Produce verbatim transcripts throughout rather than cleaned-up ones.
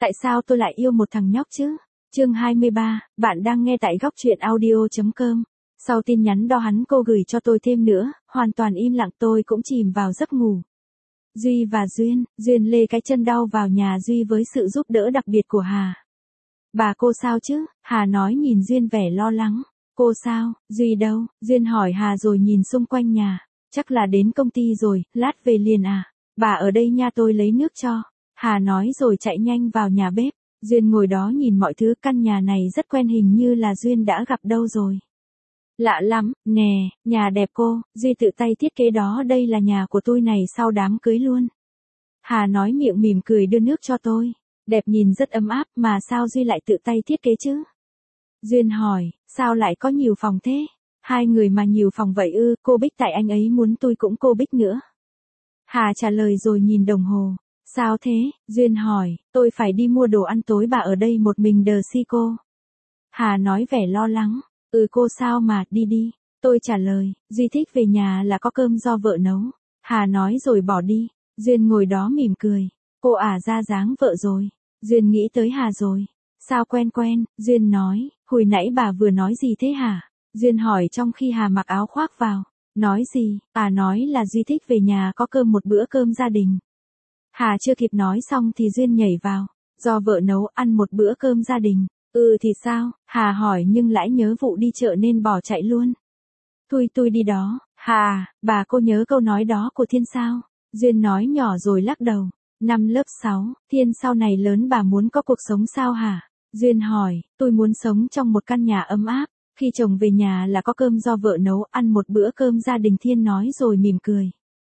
Tại sao tôi lại yêu một thằng nhóc chứ? Chương hai mươi ba, bạn đang nghe tại góc truyện audio chấm com. Sau tin nhắn đo hắn cô gửi cho tôi thêm nữa, hoàn toàn im lặng tôi cũng chìm vào giấc ngủ. Duy và Duyên, Duyên lê cái chân đau vào nhà Duy với sự giúp đỡ đặc biệt của Hà. Bà cô sao chứ? Hà nói nhìn Duyên vẻ lo lắng. Cô sao? Duy đâu? Duyên hỏi Hà rồi nhìn xung quanh nhà. Chắc là đến công ty rồi, lát về liền à? Bà ở đây nha, tôi lấy nước cho. Hà nói rồi chạy nhanh vào nhà bếp. Duyên ngồi đó nhìn mọi thứ, căn nhà này rất quen, hình như là Duyên đã gặp đâu rồi. Lạ lắm, nè, nhà đẹp cô, Duy tự tay thiết kế đó, đây là nhà của tôi này sau đám cưới luôn. Hà nói miệng mỉm cười đưa nước cho tôi. Đẹp, nhìn rất ấm áp, mà sao Duy lại tự tay thiết kế chứ? Duyên hỏi, sao lại có nhiều phòng thế? Hai người mà nhiều phòng vậy ư? Cô Bích, tại anh ấy muốn tôi cũng cô Bích nữa. Hà trả lời rồi nhìn đồng hồ. Sao thế? Duyên hỏi, tôi phải đi mua đồ ăn tối, bà ở đây một mình đờ si cô. Hà nói vẻ lo lắng, ừ cô sao mà, đi đi. Tôi trả lời, Duy thích về nhà là có cơm do vợ nấu. Hà nói rồi bỏ đi. Duyên ngồi đó mỉm cười, cô ả ra dáng vợ rồi. Duyên nghĩ tới Hà rồi. Sao quen quen? Duyên nói, hồi nãy bà vừa nói gì thế hả? Duyên hỏi trong khi Hà mặc áo khoác vào. Nói gì? À, nói là Duy thích về nhà có cơm, một bữa cơm gia đình. Hà chưa kịp nói xong thì Duyên nhảy vào. Do vợ nấu, ăn một bữa cơm gia đình. Ừ thì sao? Hà hỏi nhưng lại nhớ vụ đi chợ nên bỏ chạy luôn. Thôi tôi đi đó. Hà, bà cô nhớ câu nói đó của Thiên sao? Duyên nói nhỏ rồi lắc đầu. Năm lớp sáu, Thiên sau này lớn bà muốn có cuộc sống sao hả? Duyên hỏi, tôi muốn sống trong một căn nhà ấm áp. Khi chồng về nhà là có cơm do vợ nấu, ăn một bữa cơm gia đình. Thiên nói rồi mỉm cười.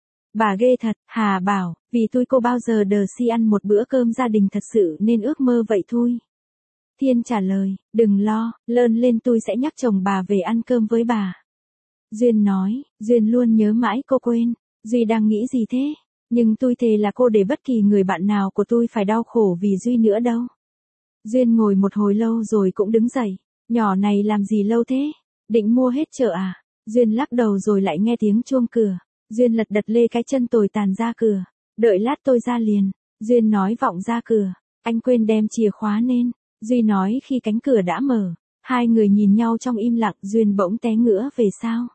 Bà ghê thật. Hà bảo, vì tôi cô bao giờ đờ si ăn một bữa cơm gia đình thật sự nên ước mơ vậy thôi. Thiên trả lời, đừng lo, lớn lên tôi sẽ nhắc chồng bà về ăn cơm với bà. Duyên nói, Duyên luôn nhớ mãi cô quên. Duy đang nghĩ gì thế? Nhưng tôi thề là cô để bất kỳ người bạn nào của tôi phải đau khổ vì Duy nữa đâu. Duyên ngồi một hồi lâu rồi cũng đứng dậy. Nhỏ này làm gì lâu thế? Định mua hết chợ à? Duyên lắc đầu rồi lại nghe tiếng chuông cửa. Duyên lật đật lê cái chân tồi tàn ra cửa. Đợi lát tôi ra liền. Duyên nói vọng ra cửa. Anh quên đem chìa khóa nên. Duy nói khi cánh cửa đã mở. Hai người nhìn nhau trong im lặng. Duyên bỗng té ngửa về sau.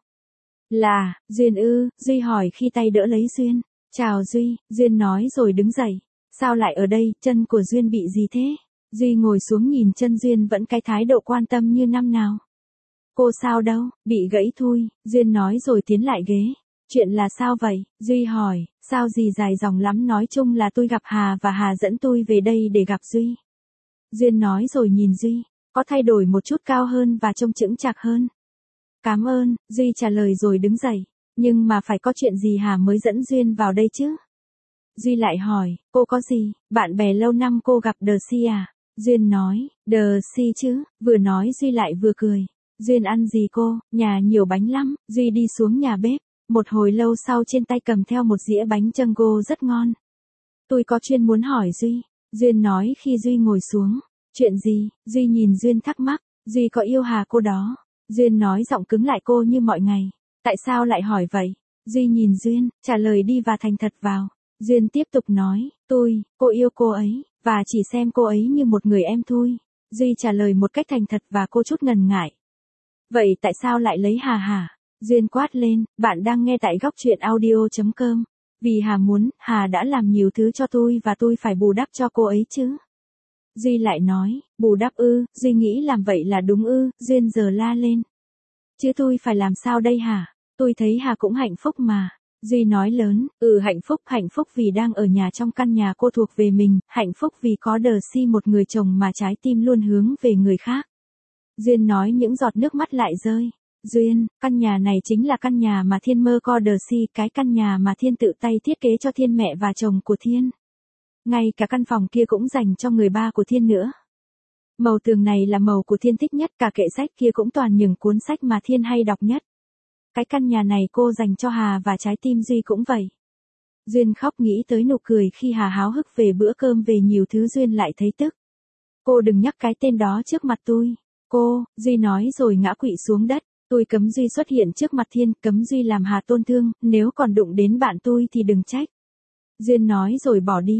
Là, Duyên ư? Duy hỏi khi tay đỡ lấy Duyên. Chào Duy, Duyên nói rồi đứng dậy. Sao lại ở đây, chân của Duyên bị gì thế? Duy ngồi xuống nhìn chân Duyên, vẫn cái thái độ quan tâm như năm nào. Cô sao đâu, bị gãy thôi. Duyên nói rồi tiến lại ghế. Chuyện là sao vậy? Duy hỏi, sao gì dài dòng lắm, nói chung là tôi gặp Hà và Hà dẫn tôi về đây để gặp Duy. Duyên nói rồi nhìn Duy, có thay đổi một chút, cao hơn và trông chững chạc hơn. Cảm ơn, Duy trả lời rồi đứng dậy. Nhưng mà phải có chuyện gì Hà mới dẫn Duyên vào đây chứ? Duy lại hỏi, cô có gì, bạn bè lâu năm cô gặp đờ si à? Duyên nói, đờ si chứ, vừa nói Duy lại vừa cười. Duyên ăn gì cô, nhà nhiều bánh lắm. Duy đi xuống nhà bếp. Một hồi lâu sau trên tay cầm theo một dĩa bánh châng gô rất ngon. Tôi có chuyện muốn hỏi Duy. Duyên nói khi Duy ngồi xuống. Chuyện gì? Duy nhìn Duyên thắc mắc. Duy có yêu Hà cô đó? Duyên nói giọng cứng lại cô như mọi ngày. Tại sao lại hỏi vậy? Duy nhìn Duyên, trả lời đi và thành thật vào. Duyên tiếp tục nói, tôi, cô yêu cô ấy, và chỉ xem cô ấy như một người em thôi. Duy trả lời một cách thành thật và cô chút ngần ngại. Vậy tại sao lại lấy Hà hả? Duyên quát lên, bạn đang nghe tại góc truyện audio chấm com. Vì Hà muốn, Hà đã làm nhiều thứ cho tôi và tôi phải bù đắp cho cô ấy chứ. Duy lại nói, bù đắp ư? Duy nghĩ làm vậy là đúng ư? Duyên giờ la lên. Chứ tôi phải làm sao đây hả? Tôi thấy Hà cũng hạnh phúc mà. Duy nói lớn, ừ hạnh phúc, hạnh phúc vì đang ở nhà trong căn nhà cô thuộc về mình, hạnh phúc vì có đờ si một người chồng mà trái tim luôn hướng về người khác. Duyên nói những giọt nước mắt lại rơi. Duyên, căn nhà này chính là căn nhà mà Thiên mơ co đờ si, cái căn nhà mà Thiên tự tay thiết kế cho Thiên, mẹ và chồng của Thiên. Ngay cả căn phòng kia cũng dành cho người ba của Thiên nữa. Màu tường này là màu của Thiên thích nhất, cả kệ sách kia cũng toàn những cuốn sách mà Thiên hay đọc nhất. Cái căn nhà này cô dành cho Hà và trái tim Duy cũng vậy. Duyên khóc nghĩ tới nụ cười khi Hà háo hức về bữa cơm, về nhiều thứ. Duyên lại thấy tức. Cô đừng nhắc cái tên đó trước mặt tôi. Cô, Duy nói rồi ngã quỵ xuống đất. Tôi cấm Duy xuất hiện trước mặt Thiên, cấm Duy làm Hà tôn thương, nếu còn đụng đến bạn tôi thì đừng trách. Duyên nói rồi bỏ đi.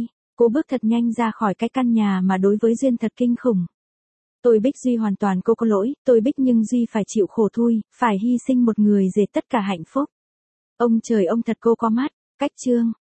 Cô bước thật nhanh ra khỏi cái căn nhà mà đối với Duyên thật kinh khủng. Tôi Bích Duy hoàn toàn cô có lỗi, tôi Bích nhưng Duy phải chịu khổ thui, phải hy sinh một người để tất cả hạnh phúc. Ông trời ông thật cô có mắt, cách chương.